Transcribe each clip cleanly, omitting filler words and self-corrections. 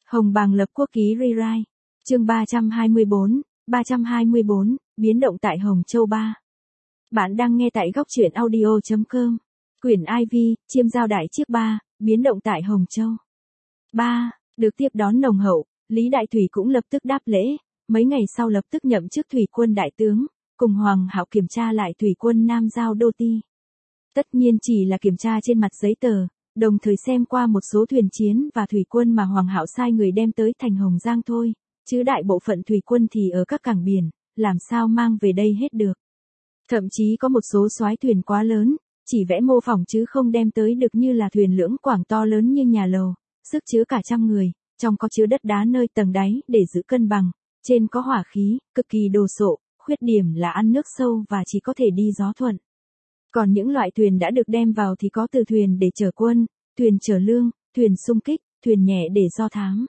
Hồng Bàng lập quốc ký rewrite. Chương 324, biến động tại Hồng Châu 3. Bạn đang nghe tại góc truyện audio.com. Quyển IV, chiêm giao đại chiếc 3, biến động tại Hồng Châu 3, được tiếp đón nồng hậu, Lý Đại Thủy cũng lập tức đáp lễ, mấy ngày sau lập tức nhậm chức thủy quân đại tướng, cùng Hoàng Hạo kiểm tra lại thủy quân Nam Giao Đô Ti. Tất nhiên chỉ là kiểm tra trên mặt giấy tờ, đồng thời xem qua một số thuyền chiến và thủy quân mà Hoàng Hạo sai người đem tới thành Hồng Giang thôi, chứ đại bộ phận thủy quân thì ở các cảng biển, làm sao mang về đây hết được. Thậm chí có một số soái thuyền quá lớn, chỉ vẽ mô phỏng chứ không đem tới được, như là thuyền lưỡng quảng to lớn như nhà lầu, sức chứa cả trăm người, trong có chứa đất đá nơi tầng đáy để giữ cân bằng, trên có hỏa khí, cực kỳ đồ sộ, khuyết điểm là ăn nước sâu và chỉ có thể đi gió thuận. Còn những loại thuyền đã được đem vào thì có từ thuyền để chở quân, thuyền chở lương, thuyền xung kích, thuyền nhẹ để do thám.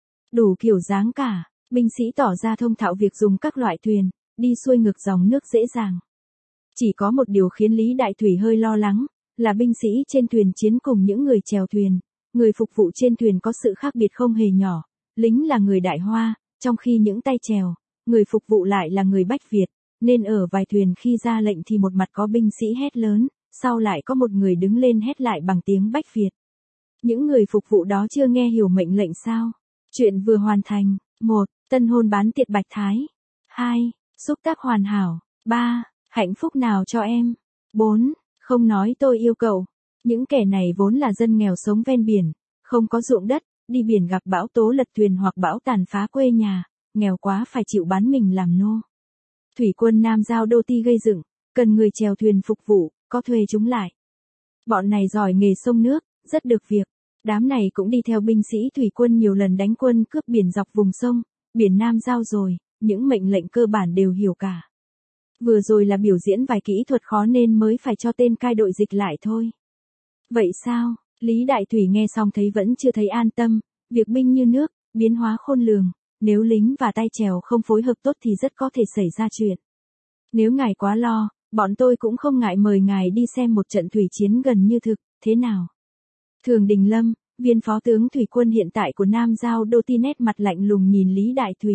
Đủ kiểu dáng cả, binh sĩ tỏ ra thông thạo việc dùng các loại thuyền, đi xuôi ngược dòng nước dễ dàng. Chỉ có một điều khiến Lý Đại Thủy hơi lo lắng, là binh sĩ trên thuyền chiến cùng những người chèo thuyền, người phục vụ trên thuyền có sự khác biệt không hề nhỏ, lính là người Đại Hoa, trong khi những tay chèo, người phục vụ lại là người Bách Việt, nên ở vài thuyền khi ra lệnh thì một mặt có binh sĩ hét lớn, sau lại có một người đứng lên hét lại bằng tiếng Bách Việt. Những người phục vụ đó chưa nghe hiểu mệnh lệnh sao? Chuyện vừa hoàn thành. 1. Tân hôn bán tiệc bạch thái. 2. Xúc tác hoàn hảo. 3. Hạnh phúc nào cho em. 4. Không nói tôi yêu cậu. Những kẻ này vốn là dân nghèo sống ven biển, không có ruộng đất, đi biển gặp bão tố lật thuyền hoặc bão tàn phá quê nhà, nghèo quá phải chịu bán mình làm nô. Thủy quân Nam Giao Đô Ti gây dựng, cần người chèo thuyền phục vụ, có thuê chúng lại. Bọn này giỏi nghề sông nước, rất được việc. Đám này cũng đi theo binh sĩ thủy quân nhiều lần đánh quân cướp biển dọc vùng sông, biển Nam Giao rồi, những mệnh lệnh cơ bản đều hiểu cả. Vừa rồi là biểu diễn vài kỹ thuật khó nên mới phải cho tên cai đội dịch lại thôi. Vậy sao? Lý Đại Thủy nghe xong thấy vẫn chưa thấy an tâm, việc binh như nước, biến hóa khôn lường, nếu lính và tay chèo không phối hợp tốt thì rất có thể xảy ra chuyện. Nếu ngài quá lo, bọn tôi cũng không ngại mời ngài đi xem một trận thủy chiến gần như thực, thế nào? Thường Đình Lâm, viên phó tướng thủy quân hiện tại của Nam Giao Đô Ti nét mặt lạnh lùng nhìn Lý Đại Thủy.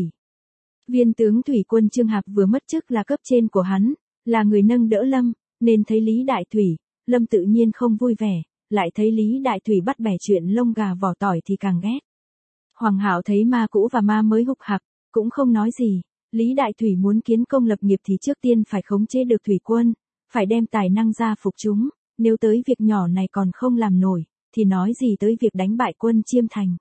Viên tướng thủy quân Trương Hạp vừa mất chức là cấp trên của hắn, là người nâng đỡ Lâm, nên thấy Lý Đại Thủy, Lâm tự nhiên không vui vẻ, lại thấy Lý Đại Thủy bắt bẻ chuyện lông gà vỏ tỏi thì càng ghét. Hoàng Hạo thấy ma cũ và ma mới hục hặc, cũng không nói gì. Lý Đại Thủy muốn kiến công lập nghiệp thì trước tiên phải khống chế được thủy quân, phải đem tài năng ra phục chúng, nếu tới việc nhỏ này còn không làm nổi, thì nói gì tới việc đánh bại quân Chiêm Thành.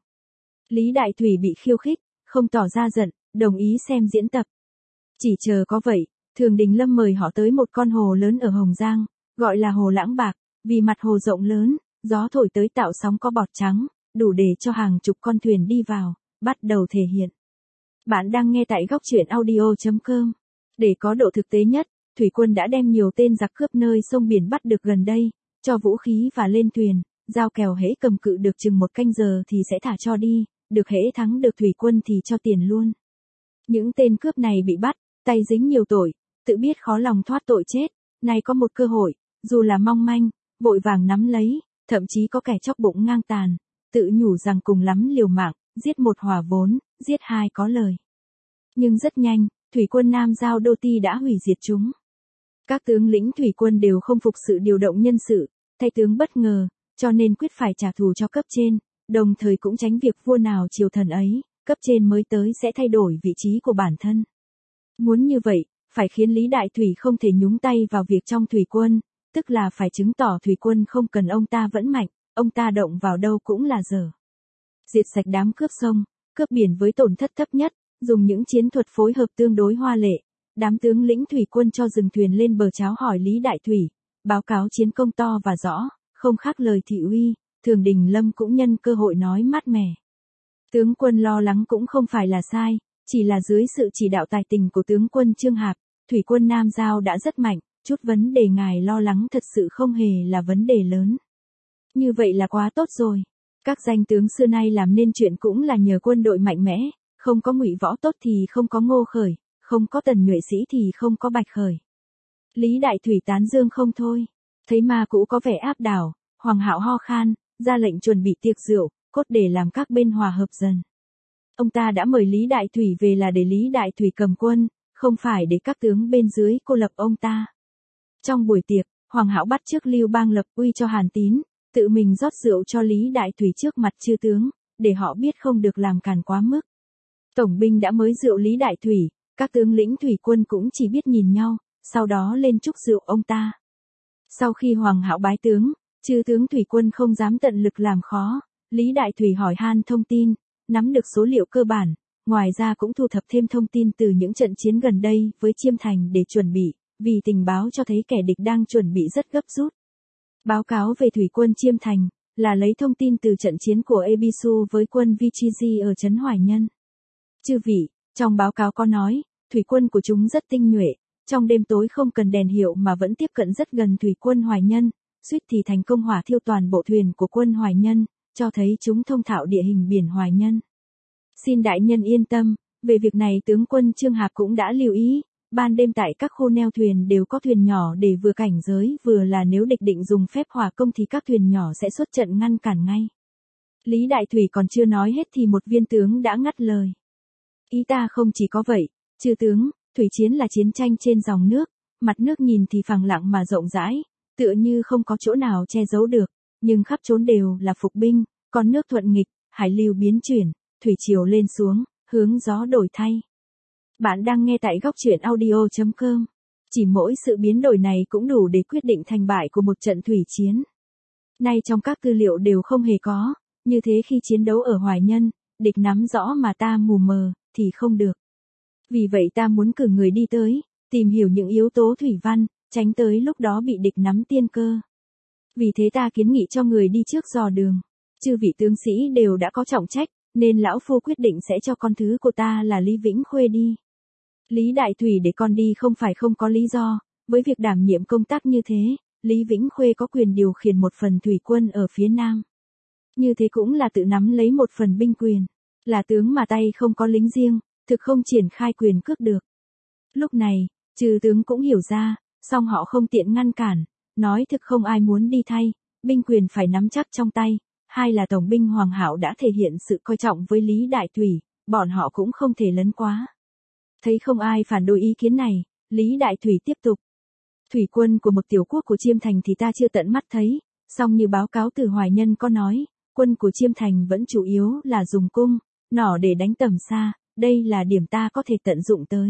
Lý Đại Thủy bị khiêu khích, không tỏ ra giận, đồng ý xem diễn tập. Chỉ chờ có vậy, Thường Đình Lâm mời họ tới một con hồ lớn ở Hồng Giang, gọi là hồ Lãng Bạc, vì mặt hồ rộng lớn, gió thổi tới tạo sóng có bọt trắng, đủ để cho hàng chục con thuyền đi vào, bắt đầu thể hiện. Bạn đang nghe tại góc truyện audio.com. Để có độ thực tế nhất, thủy quân đã đem nhiều tên giặc cướp nơi sông biển bắt được gần đây, cho vũ khí và lên thuyền, giao kèo hễ cầm cự được chừng 1 canh giờ thì sẽ thả cho đi, được hễ thắng được thủy quân thì cho tiền luôn. Những tên cướp này bị bắt, tay dính nhiều tội, tự biết khó lòng thoát tội chết, nay có một cơ hội, dù là mong manh, vội vàng nắm lấy, thậm chí có kẻ chóc bụng ngang tàn, tự nhủ rằng cùng lắm liều mạng, giết 1 hòa vốn, giết 2 có lời. Nhưng rất nhanh, thủy quân Nam Giao Đô Ti đã hủy diệt chúng. Các tướng lĩnh thủy quân đều không phục sự điều động nhân sự, thay tướng bất ngờ, cho nên quyết phải trả thù cho cấp trên, đồng thời cũng tránh việc vua nào triều thần ấy, cấp trên mới tới sẽ thay đổi vị trí của bản thân. Muốn như vậy, phải khiến Lý Đại Thủy không thể nhúng tay vào việc trong thủy quân, tức là phải chứng tỏ thủy quân không cần ông ta vẫn mạnh, ông ta động vào đâu cũng là dở. Diệt sạch đám cướp sông, cướp biển với tổn thất thấp nhất, dùng những chiến thuật phối hợp tương đối hoa lệ. Đám tướng lĩnh thủy quân cho dừng thuyền lên bờ cháo hỏi Lý Đại Thủy, báo cáo chiến công to và rõ, không khác lời thị uy. Thường Đình Lâm cũng nhân cơ hội nói mát mẻ. Tướng quân lo lắng cũng không phải là sai, chỉ là dưới sự chỉ đạo tài tình của tướng quân Trương Hạp, thủy quân Nam Giao đã rất mạnh, chút vấn đề ngài lo lắng thật sự không hề là vấn đề lớn. Như vậy là quá tốt rồi. Các danh tướng xưa nay làm nên chuyện cũng là nhờ quân đội mạnh mẽ, không có Ngụy Võ tốt thì không có Ngô Khởi, không có Tần Nhuệ Sĩ thì không có Bạch Khởi. Lý Đại Thủy tán dương không thôi, thấy ma cũ có vẻ áp đảo, Hoàng Hạo ho khan, ra lệnh chuẩn bị tiệc rượu, cốt để làm các bên hòa hợp dần. Ông ta đã mời Lý Đại Thủy về là để Lý Đại Thủy cầm quân, không phải để các tướng bên dưới cô lập ông ta. Trong buổi tiệc, Hoàng Hạo bắt chước Lưu Bang lập uy cho Hàn Tín, tự mình rót rượu cho Lý Đại Thủy trước mặt chư tướng, để họ biết không được làm càn quá mức. Tổng binh đã mới rượu Lý Đại Thủy, các tướng lĩnh thủy quân cũng chỉ biết nhìn nhau, sau đó lên chúc rượu ông ta. Sau khi Hoàng Hạo bái tướng, chư tướng thủy quân không dám tận lực làm khó, Lý Đại Thủy hỏi han thông tin, nắm được số liệu cơ bản, ngoài ra cũng thu thập thêm thông tin từ những trận chiến gần đây với Chiêm Thành để chuẩn bị, vì tình báo cho thấy kẻ địch đang chuẩn bị rất gấp rút. Báo cáo về thủy quân Chiêm Thành là lấy thông tin từ trận chiến của Ebisu với quân Vichiji ở trấn Hoài Nhân. Chư vị, trong báo cáo có nói, thủy quân của chúng rất tinh nhuệ, trong đêm tối không cần đèn hiệu mà vẫn tiếp cận rất gần thủy quân Hoài Nhân, suýt thì thành công hỏa thiêu toàn bộ thuyền của quân Hoài Nhân, cho thấy chúng thông thạo địa hình biển Hoài Nhân. Xin đại nhân yên tâm, về việc này tướng quân Trương Hạc cũng đã lưu ý, ban đêm tại các khu neo thuyền đều có thuyền nhỏ để vừa cảnh giới vừa là nếu địch định dùng phép hỏa công thì các thuyền nhỏ sẽ xuất trận ngăn cản ngay. Lý Đại Thủy còn chưa nói hết thì một viên tướng đã ngắt lời. Ý ta không chỉ có vậy, chư tướng, thủy chiến là chiến tranh trên dòng nước, mặt nước nhìn thì phẳng lặng mà rộng rãi, tựa như không có chỗ nào che giấu được, nhưng khắp chốn đều là phục binh, còn nước thuận nghịch, hải lưu biến chuyển, thủy triều lên xuống, hướng gió đổi thay. Bạn đang nghe tại góc truyện audio.com. Chỉ mỗi sự biến đổi này cũng đủ để quyết định thành bại của một trận thủy chiến. Nay trong các tư liệu đều không hề có, như thế khi chiến đấu ở Hoài Nhân, địch nắm rõ mà ta mù mờ, thì không được. Vì vậy ta muốn cử người đi tới, tìm hiểu những yếu tố thủy văn, tránh tới lúc đó bị địch nắm tiên cơ. Vì thế ta kiến nghị cho người đi trước dò đường. Chư vị tướng sĩ đều đã có trọng trách, nên lão phu quyết định sẽ cho con thứ của ta là Lý Vĩnh Khuê đi. Lý Đại Thủy để con đi không phải không có lý do, với việc đảm nhiệm công tác như thế, Lý Vĩnh Khuê có quyền điều khiển một phần thủy quân ở phía Nam. Như thế cũng là tự nắm lấy một phần binh quyền, là tướng mà tay không có lính riêng, thực không triển khai quyền cước được. Lúc này, chư tướng cũng hiểu ra, song họ không tiện ngăn cản, nói thực không ai muốn đi thay, binh quyền phải nắm chắc trong tay. Hai là tổng binh Hoàng Hạo đã thể hiện sự coi trọng với Lý Đại Thủy, bọn họ cũng không thể lấn quá. Thấy không ai phản đối ý kiến này, Lý Đại Thủy tiếp tục. Thủy quân của một tiểu quốc của Chiêm Thành thì ta chưa tận mắt thấy, song như báo cáo từ Hoài Nhân có nói, quân của Chiêm Thành vẫn chủ yếu là dùng cung, nỏ để đánh tầm xa, đây là điểm ta có thể tận dụng tới.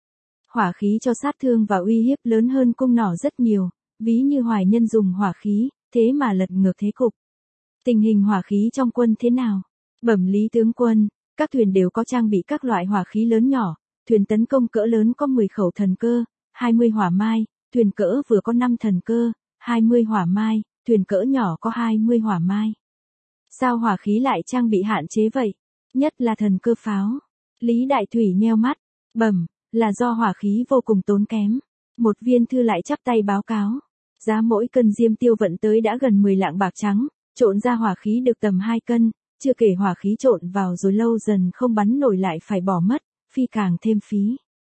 Hỏa khí cho sát thương và uy hiếp lớn hơn cung nỏ rất nhiều, ví như Hoài Nhân dùng hỏa khí, thế mà lật ngược thế cục. Tình hình hỏa khí trong quân thế nào? Bẩm Lý tướng quân, các thuyền đều có trang bị các loại hỏa khí lớn nhỏ, thuyền tấn công cỡ lớn có 10 khẩu thần cơ, 20 hỏa mai, thuyền cỡ vừa có 5 thần cơ, 20 hỏa mai, thuyền cỡ nhỏ có 20 hỏa mai. Sao hỏa khí lại trang bị hạn chế vậy? Nhất là thần cơ pháo. Lý Đại Thủy nheo mắt, bẩm, là do hỏa khí vô cùng tốn kém. Một viên thư lại chắp tay báo cáo. Giá mỗi cân diêm tiêu vận tới đã gần 10 lạng bạc trắng. Trộn ra hỏa khí được tầm 2 cân, chưa kể hỏa khí trộn vào rồi lâu dần không bắn nổi lại phải bỏ mất, phi càng thêm phí.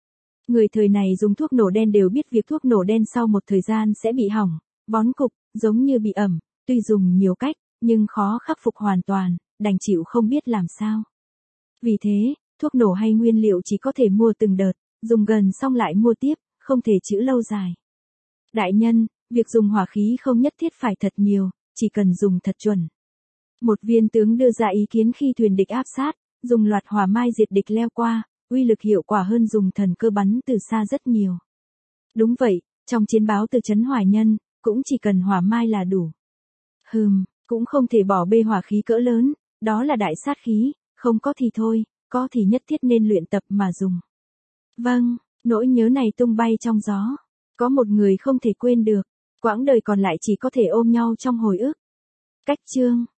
Người thời này dùng thuốc nổ đen đều biết việc thuốc nổ đen sau một thời gian sẽ bị hỏng, bón cục, giống như bị ẩm, tuy dùng nhiều cách, nhưng khó khắc phục hoàn toàn, đành chịu không biết làm sao. Vì thế, thuốc nổ hay nguyên liệu chỉ có thể mua từng đợt, dùng gần xong lại mua tiếp, không thể trữ lâu dài. Đại nhân, việc dùng hỏa khí không nhất thiết phải thật nhiều, chỉ cần dùng thật chuẩn. Một viên tướng đưa ra ý kiến khi thuyền địch áp sát, dùng loạt hỏa mai diệt địch leo qua, uy lực hiệu quả hơn dùng thần cơ bắn từ xa rất nhiều. Đúng vậy, trong chiến báo từ trấn Hoài Nhân, cũng chỉ cần hỏa mai là đủ. Cũng không thể bỏ bê hỏa khí cỡ lớn, đó là đại sát khí, không có thì thôi, có thì nhất thiết nên luyện tập mà dùng. Vâng, nỗi nhớ này tung bay trong gió. Có một người không thể quên được, quãng đời còn lại chỉ có thể ôm nhau trong hồi ức. Cách chương